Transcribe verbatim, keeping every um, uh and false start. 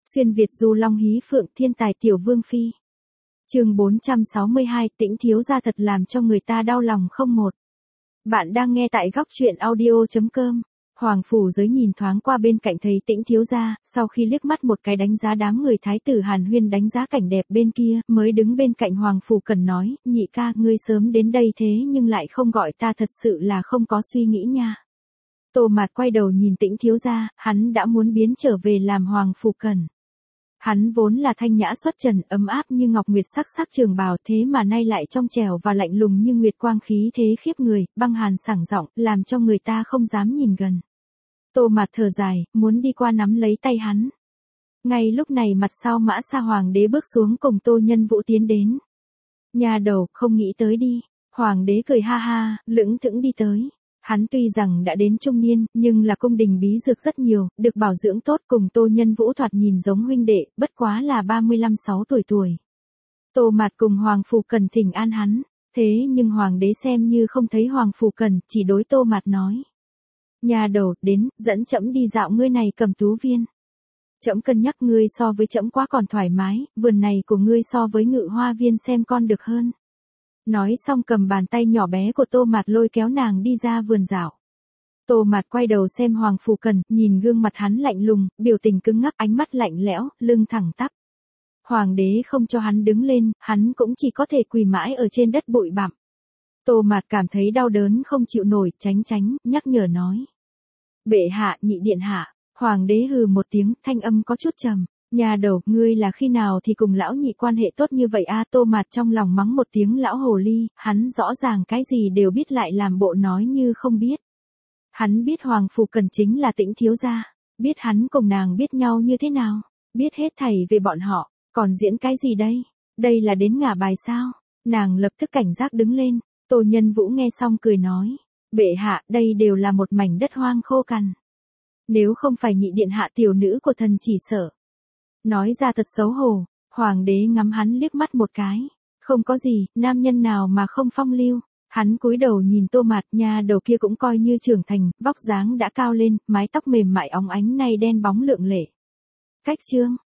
Xuyên Việt du long hí phượng thiên tài tiểu vương phi. Chương bốn trăm sáu mươi hai, Tĩnh thiếu gia thật làm cho người ta đau lòng không một. Bạn đang nghe tại góc truyện audio chấm com. Hoàng phủ giới nhìn thoáng qua bên cạnh thấy Tĩnh thiếu gia, sau khi liếc mắt một cái đánh giá đám người thái tử Hàn Huyên đánh giá cảnh đẹp bên kia, mới đứng bên cạnh Hoàng phủ cần nói, nhị ca ngươi sớm đến đây thế nhưng lại không gọi ta thật sự là không có suy nghĩ nha. Tô Mạt quay đầu nhìn Tĩnh thiếu gia, hắn đã muốn biến trở về làm Hoàng phủ cần. Hắn vốn là thanh nhã xuất trần, ấm áp như ngọc nguyệt sắc sắc trường bào, thế mà nay lại trong trẻo và lạnh lùng như nguyệt quang, khí thế khiếp người, băng hàn sảng giọng, làm cho người ta không dám nhìn gần. Tô Mạt thở dài, muốn đi qua nắm lấy tay hắn. Ngay lúc này mặt sau Mã Sa hoàng đế bước xuống cùng Tô Nhân Vũ tiến đến. Nhà đầu, không nghĩ tới đi. Hoàng đế cười ha ha, lững thững đi tới. Hắn tuy rằng đã đến trung niên, nhưng là cung đình bí dược rất nhiều, được bảo dưỡng tốt, cùng Tô Nhân Vũ thoạt nhìn giống huynh đệ, bất quá là ba mươi lăm sáu tuổi tuổi. Tô Mạt cùng Hoàng phủ cần thỉnh an hắn, thế nhưng Hoàng đế xem như không thấy Hoàng phủ cần, chỉ đối Tô Mạt nói. Nhà đầu, đến, dẫn trẫm đi dạo ngươi này Cầm Tú viên. Trẫm cân nhắc ngươi so với trẫm quá còn thoải mái, vườn này của ngươi so với Ngự Hoa viên xem con được hơn. Nói xong cầm bàn tay nhỏ bé của Tô Mạt lôi kéo nàng đi ra vườn dạo. Tô Mạt quay đầu xem Hoàng phủ cần, nhìn gương mặt hắn lạnh lùng, biểu tình cứng ngắc, ánh mắt lạnh lẽo, lưng thẳng tắp. Hoàng đế không cho hắn đứng lên, hắn cũng chỉ có thể quỳ mãi ở trên đất bụi bặm. Tô Mạt cảm thấy đau đớn không chịu nổi, tránh tránh, nhắc nhở nói. Bệ hạ, nhị điện hạ. Hoàng đế hừ một tiếng, thanh âm có chút trầm. Nhà đầu, ngươi là khi nào thì cùng lão nhị quan hệ tốt như vậy a? Tô Mạt trong lòng mắng một tiếng lão hồ ly, hắn rõ ràng cái gì đều biết lại làm bộ nói như không biết. Hắn biết Hoàng phủ cần chính là Tĩnh thiếu gia, biết hắn cùng nàng biết nhau như thế nào, biết hết thảy về bọn họ, còn diễn cái gì đây? Đây là đến ngả bài sao? Nàng lập tức cảnh giác đứng lên. Tô Nhân Vũ nghe xong cười nói, bệ hạ, đây đều là một mảnh đất hoang khô cằn. Nếu không phải nhị điện hạ tiểu nữ của thần chỉ sợ. Nói ra thật xấu hổ. Hoàng đế ngắm hắn liếc mắt một cái. Không có gì, nam nhân nào mà không phong lưu. Hắn cúi đầu nhìn Tô Mạt, nha đầu kia cũng coi như trưởng thành, vóc dáng đã cao lên, mái tóc mềm mại óng ánh nay đen bóng lượng lệ. Cách chương,